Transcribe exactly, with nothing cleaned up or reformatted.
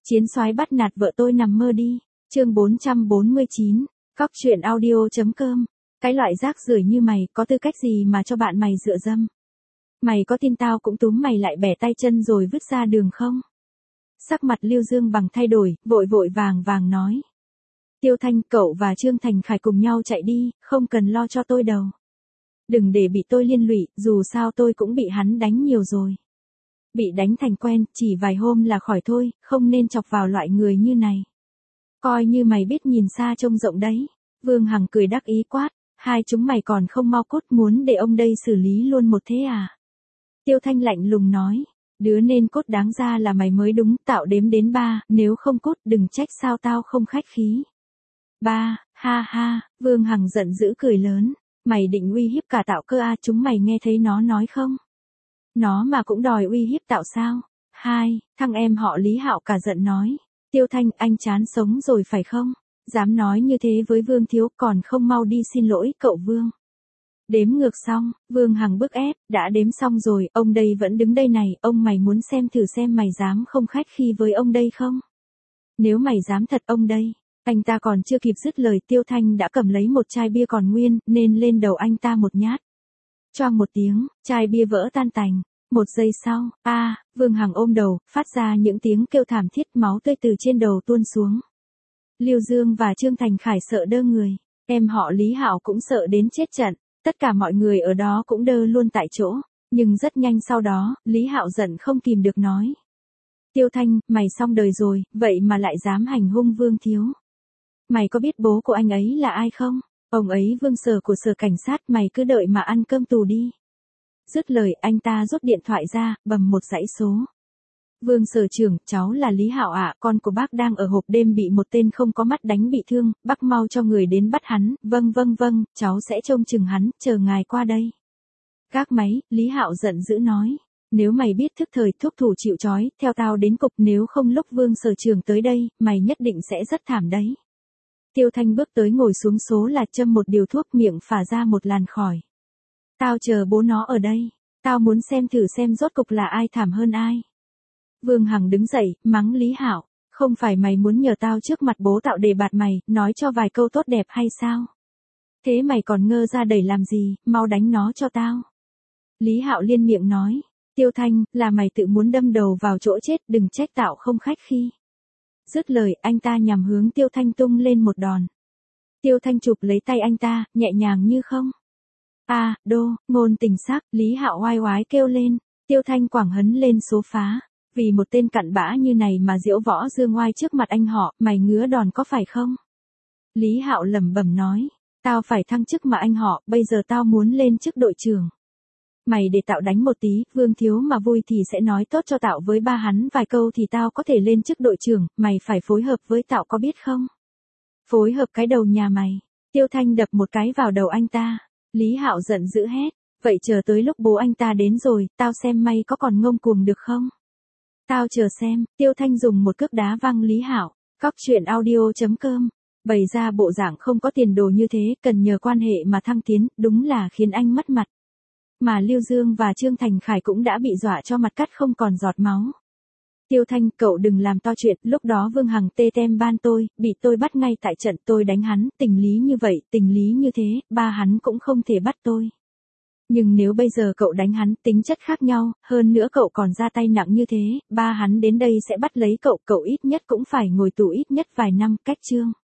Chiến soái bắt nạt vợ tôi nằm mơ đi. Chương bốn trăm bốn mươi chín, Cóc truyện audio chấm com. Cái loại rác rưởi như mày có tư cách gì mà cho bạn mày dựa dâm? Mày có tin tao cũng túm mày lại bẻ tay chân rồi vứt ra đường không? Sắc mặt Lưu Dương Bằng thay đổi, vội vội vàng vàng nói. Tiêu Thanh, cậu và Trương Thành Khải cùng nhau chạy đi, không cần lo cho tôi đâu. Đừng để bị tôi liên lụy, dù sao tôi cũng bị hắn đánh nhiều rồi. Bị đánh thành quen, chỉ vài hôm là khỏi thôi, không nên chọc vào loại người như này. Coi như mày biết nhìn xa trông rộng đấy. Vương Hằng cười đắc ý quát, hai chúng mày còn không mau cút, muốn để ông đây xử lý luôn một thế à? Tiêu Thanh lạnh lùng nói, đứa nên cốt đáng ra là mày mới đúng, tạo đếm đến ba, nếu không cốt đừng trách sao tao không khách khí. Ba, ha ha, Vương Hằng giận dữ cười lớn, mày định uy hiếp cả Tạo cơ à, chúng mày nghe thấy nó nói không? Nó mà cũng đòi uy hiếp Tạo sao? Hai, thằng em họ Lý Hạo cả giận nói, Tiêu Thanh anh chán sống rồi phải không? Dám nói như thế với Vương Thiếu còn không mau đi xin lỗi cậu Vương. Đếm ngược xong, Vương Hằng bức ép, đã đếm xong rồi, ông đây vẫn đứng đây này, ông mày muốn xem thử xem mày dám không khách khi với ông đây không? Nếu mày dám thật ông đây, anh ta còn chưa kịp dứt lời Tiêu Thanh đã cầm lấy một chai bia còn nguyên, nên lên đầu anh ta một nhát. Choang một tiếng, chai bia vỡ tan tành. Một giây sau, a, à, Vương Hằng ôm đầu, phát ra những tiếng kêu thảm thiết, máu tươi từ trên đầu tuôn xuống. Lưu Dương và Trương Thành Khải sợ đơ người, em họ Lý Hạo cũng sợ đến chết trận, tất cả mọi người ở đó cũng đơ luôn tại chỗ, nhưng rất nhanh sau đó, Lý Hạo giận không kìm được nói. Tiêu Thanh, mày xong đời rồi, vậy mà lại dám hành hung Vương Thiếu. Mày có biết bố của anh ấy là ai không? Ông ấy Vương Sở của Sở Cảnh sát, mày cứ đợi mà ăn cơm tù đi. Dứt lời anh ta rút điện thoại ra, bấm một dãy số. Vương Sở trưởng, cháu là Lý Hạo ạ, con của bác đang ở hộp đêm bị một tên không có mắt đánh bị thương, bác mau cho người đến bắt hắn, vâng vâng vâng, cháu sẽ trông chừng hắn, chờ ngài qua đây. Gác máy, Lý Hạo giận dữ nói, nếu mày biết thức thời thúc thủ chịu trói, theo tao đến cục, nếu không lúc Vương Sở trưởng tới đây, mày nhất định sẽ rất thảm đấy. Tiêu Thanh bước tới ngồi xuống số là châm một điều thuốc, miệng phả ra một làn khói. Tao chờ bố nó ở đây, tao muốn xem thử xem rốt cục là ai thảm hơn ai. Vương Hằng đứng dậy, mắng Lý Hạo, không phải mày muốn nhờ tao trước mặt bố Tạo đề bạt mày, nói cho vài câu tốt đẹp hay sao? Thế mày còn ngơ ra đẩy làm gì, mau đánh nó cho tao. Lý Hạo liên miệng nói, Tiêu Thanh, là mày tự muốn đâm đầu vào chỗ chết, đừng trách Tạo không khách khi. Dứt lời, anh ta nhằm hướng Tiêu Thanh tung lên một đòn. Tiêu Thanh chụp lấy tay anh ta, nhẹ nhàng như không. A, à, đô, ngôn tình sắc, Lý Hạo oai oái kêu lên, Tiêu Thanh quảng hấn lên số phá. Vì một tên cặn bã như này mà diễu võ dương oai trước mặt anh họ, mày ngứa đòn có phải không? Lý Hạo lẩm bẩm nói, tao phải thăng chức mà anh họ, bây giờ tao muốn lên chức đội trưởng. Mày để Tạo đánh một tí, Vương Thiếu mà vui thì sẽ nói tốt cho Tạo với ba hắn vài câu thì tao có thể lên chức đội trưởng, mày phải phối hợp với Tạo có biết không? Phối hợp cái đầu nhà mày. Tiêu Thanh đập một cái vào đầu anh ta. Lý Hạo giận dữ hét, vậy chờ tới lúc bố anh ta đến rồi, tao xem mày có còn ngông cuồng được không? Tao chờ xem. Tiêu Thanh dùng một cước đá văng Lý Hạo. Cóc truyện audio chấm com. Bày ra bộ dạng không có tiền đồ như thế, cần nhờ quan hệ mà thăng tiến, đúng là khiến anh mất mặt. Mà Lưu Dương và Trương Thành Khải cũng đã bị dọa cho mặt cắt không còn giọt máu. Tiêu Thanh, cậu đừng làm to chuyện, lúc đó Vương Hằng tê tem ban tôi, bị tôi bắt ngay tại trận, tôi đánh hắn, tình lý như vậy, tình lý như thế, ba hắn cũng không thể bắt tôi. Nhưng nếu bây giờ cậu đánh hắn, tính chất khác nhau, hơn nữa cậu còn ra tay nặng như thế, ba hắn đến đây sẽ bắt lấy cậu, cậu ít nhất cũng phải ngồi tù ít nhất vài năm, cách chương.